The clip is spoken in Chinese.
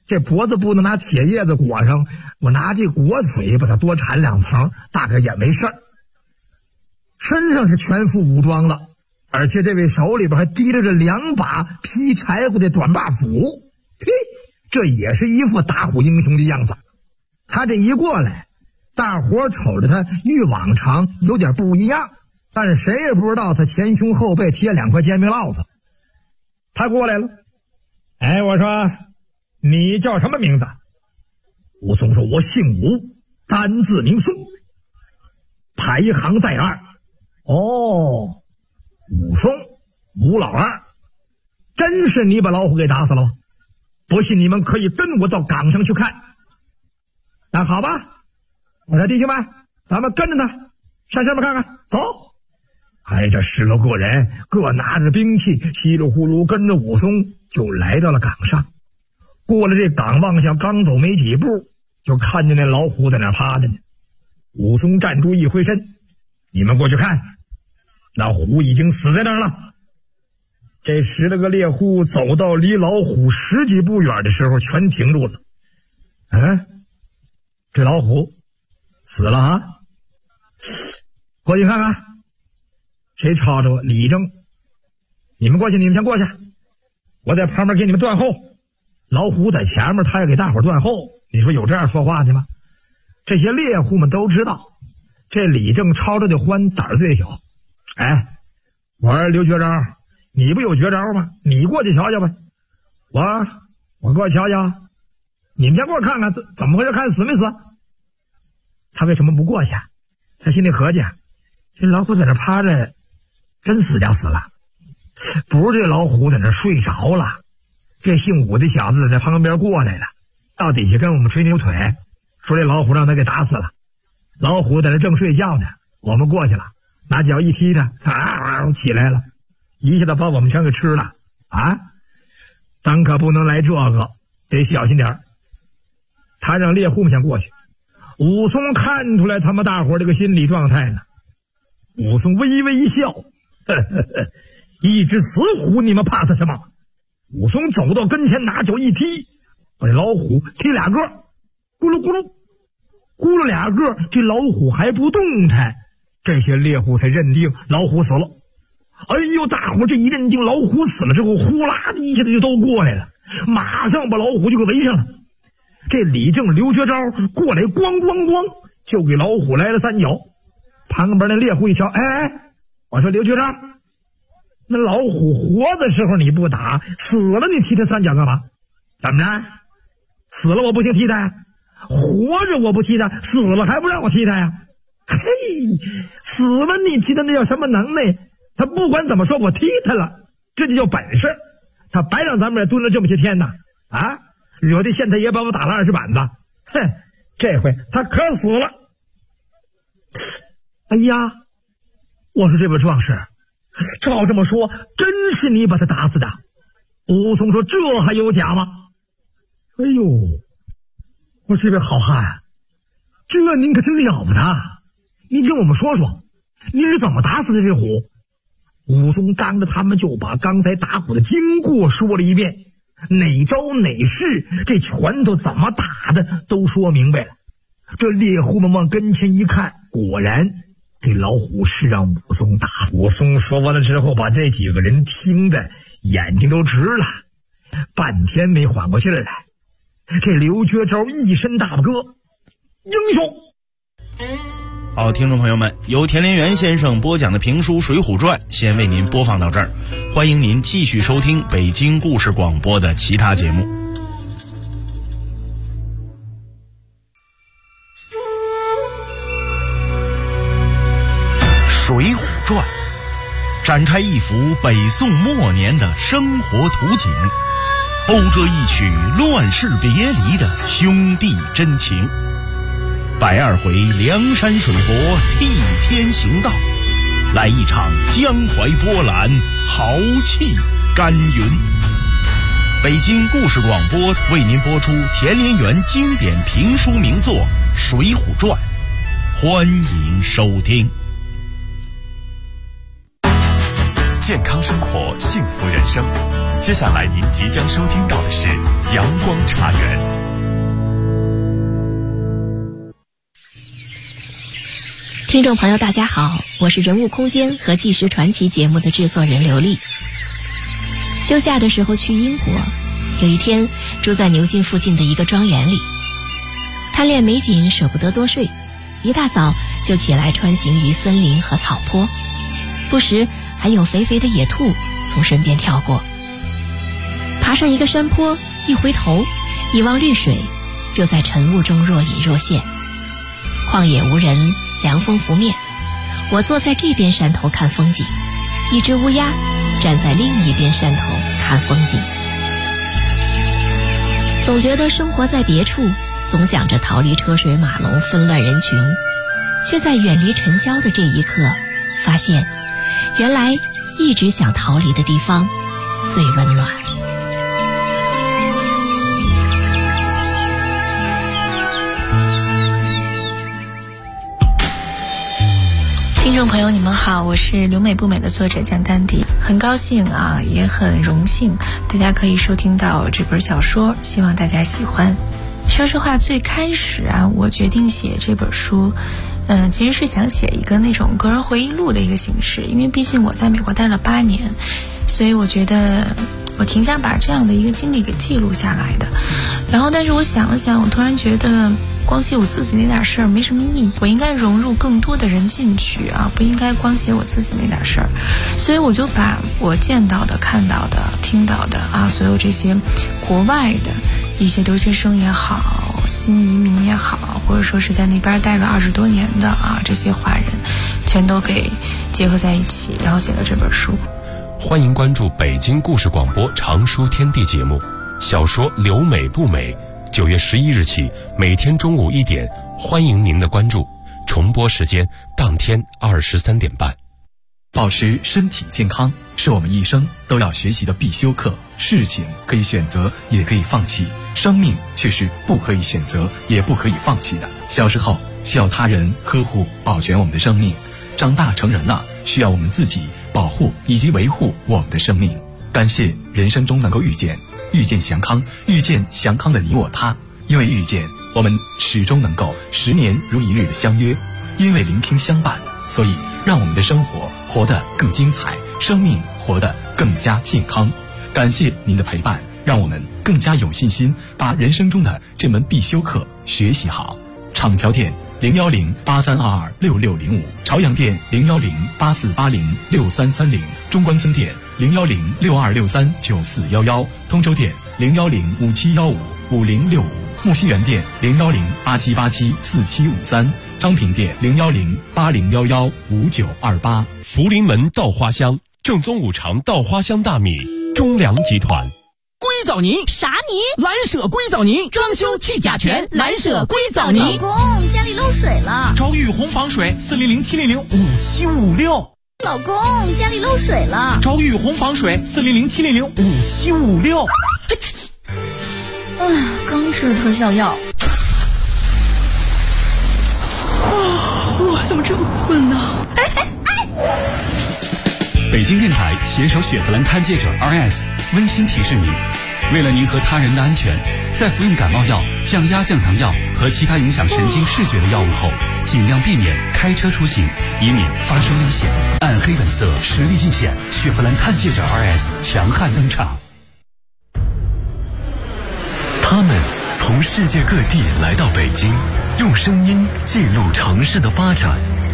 这脖子不能拿铁叶子裹上，我拿这裹嘴把它多缠2层，大概也没事儿。身上是全副武装了，而且这位手里边还提着2把劈柴火的短把斧，嘿，这也是一副打虎英雄的样子。他这一过来，大伙瞅着他与往常有点不一样，但是谁也不知道他前胸后背贴2块煎饼烙子。他过来了，哎，我说你叫什么名字？武松说，我姓武，单字名松，排行在2。哦，武松，武老二，真是你把老虎给打死了吗？不信你们可以跟我到岗上去看。那好吧，我说弟兄们，咱们跟着他上上面看看，走。哎，这10多个人各拿着兵器，稀里呼噜跟着武松就来到了岗上。过了这岗，往下刚走没几步，就看见那老虎在那趴着呢。武松站住一回身，你们过去看，老虎已经死在那儿了。这10来个猎户走到离老虎10几步远的时候，全停住了。这老虎死了啊！过去看看。谁吵着我？李正。你们过去，你们先过去，我在旁边给你们断后。老虎在前面，他也给大伙断后。你说有这样说话的吗？这些猎户们都知道，这李正吵着的欢，胆儿最小。哎，我说刘绝招，你不有绝招吗？你过去瞧瞧呗。我过去瞧瞧，你们先过去看看怎么回事，看死没死。他为什么不过去？他心里合计，这老虎在那趴着，真死了。不是这老虎在那睡着了，这姓武的小子在旁边过来了，到底下跟我们吹牛腿，说这老虎让他给打死了。老虎在那正睡觉呢，我们过去了，拿脚一踢他，起来了，一下子把我们全给吃了啊！咱可不能来这个，得小心点儿。他让猎户们先过去。武松看出来他们大伙这个心理状态呢，武松微微一笑，一只死虎，你们怕他什么？武松走到跟前，拿脚一踢，把这老虎踢2个，咕噜咕噜，咕噜2个，这老虎还不动弹，这些猎户才认定老虎死了。哎呦，大伙这一认定老虎死了之后，呼啦的一下子就都过来了，马上把老虎就给围上了。这李正刘绝招过来，咣咣咣就给老虎来了3脚。旁边那猎户一瞧，哎，我说刘绝招，那老虎活的时候你不打，死了你踢他3脚干嘛？怎么着？死了我不行踢他，活着我不踢他，死了还不让我踢他呀？嘿，死了你踢他那叫什么能耐？他不管怎么说我踢他了，这就叫本事。他白让咱们这蹲了这么些天呐，啊，惹得县太爷把我打了20板子，哼，这回他可死了。哎呀，我说这位壮士，照这么说，真是你把他打死的？武松说，这还有假吗？哎呦，我说这位好汉，这您可真了不得，您跟我们说说，您是怎么打死的这虎？武松当着他们就把刚才打虎的经过说了一遍，哪招哪式，这拳头怎么打的都说明白了。这猎户们往跟前一看，果然这老虎是让武松打。武松说完了之后，把这几个人听的眼睛都直了，半天没缓过气来。这刘绝招一身大哥，英雄。 好，听众朋友们，由田连元先生播讲的评书《水浒传》先为您播放到这儿，欢迎您继续收听北京故事广播的其他节目。《水浒传》展开一幅北宋末年的生活图景，讴歌一曲乱世别离的兄弟真情。120回梁山水泊替天行道，来一场江淮波澜，豪气干云。北京故事广播为您播出田连元经典评书名作《水浒传》，欢迎收听。 健康生活，幸福人生。 接下来您即将收听到的是阳光茶园。 听众朋友大家好，我是人物空间和纪实传奇节目的制作人刘丽。休假的时候去英国，有一天住在牛津附近的一个庄园里，贪恋美景舍不得多睡，一大早就起来穿行于森林和草坡，不时还有肥肥的野兔从身边跳过。爬上一个山坡，一回头一望绿水，就在晨雾中若隐若现。旷野无人，凉风拂面，我坐在这边山头看风景，一只乌鸦站在另一边山头看风景。总觉得生活在别处，总想着逃离车水马龙纷乱人群，却在远离尘嚣的这一刻发现，原来一直想逃离的地方最温暖。 听众朋友你们好，我是留美不美的作者江丹迪，很高兴啊，也很荣幸大家可以收听到这本小说，希望大家喜欢。说实话，最开始啊，我决定写这本书其实是想写一个那种个人回忆录的一个形式，因为毕竟我在美国待了8年，所以我觉得我挺想把这样的一个经历给记录下来的。然后但是我想了想，我突然觉得光写我自己那点事儿没什么意义，我应该融入更多的人进去啊，不应该光写我自己那点事儿。所以我就把我见到的、看到的、听到的啊，所有这些国外的一些留学生也好，新移民也好，或者说是在那边待了20多年的啊，这些华人全都给结合在一起，然后写了这本书。 欢迎关注北京故事广播长书天地节目，小说《留美不美》9月11日起，每天中午1点，欢迎您的关注。重播时间当天23点半。 保持身体健康是我们一生都要学习的必修课。事情可以选择，也可以放弃，生命却是不可以选择，也不可以放弃的。小时候需要他人呵护保全我们的生命，长大成人了，需要我们自己保护以及维护我们的生命。感谢人生中能够遇见祥康，遇见祥康的你我他。因为遇见，我们始终能够10年如一日的相约；因为聆听相伴，所以让我们的生活活得更精彩，生命活得更加健康。感谢您的陪伴，让我们更加有信心把人生中的这门必修课学习好。厂桥店01083226605，朝阳店01084806330，中关村店01062639411，通州店01057155065，木樨园店01087874753，张平店01080115928。 福临门稻花香，正宗5常稻花香大米，中粮集团。 硅藻泥啥泥？ 蓝舍硅藻泥，装修去甲醛，蓝舍硅藻泥。 老公，家里漏水了， 找宇红防水400-700-5756。 老公，家里漏水了， 找宇红防水400-700-5756。 刚吃了特效药。 我怎么这么困呢？ 北京电台携手雪佛兰探界者 RS 温馨提示您，为了您和他人的安全，在服用感冒药、降压降糖药和其他影响神经视觉的药物后，尽量避免开车出行，以免发生危险。暗黑本色，实力尽显，雪佛兰探界者 RS 强悍登场。 他们从世界各地来到北京，用声音记录城市的发展，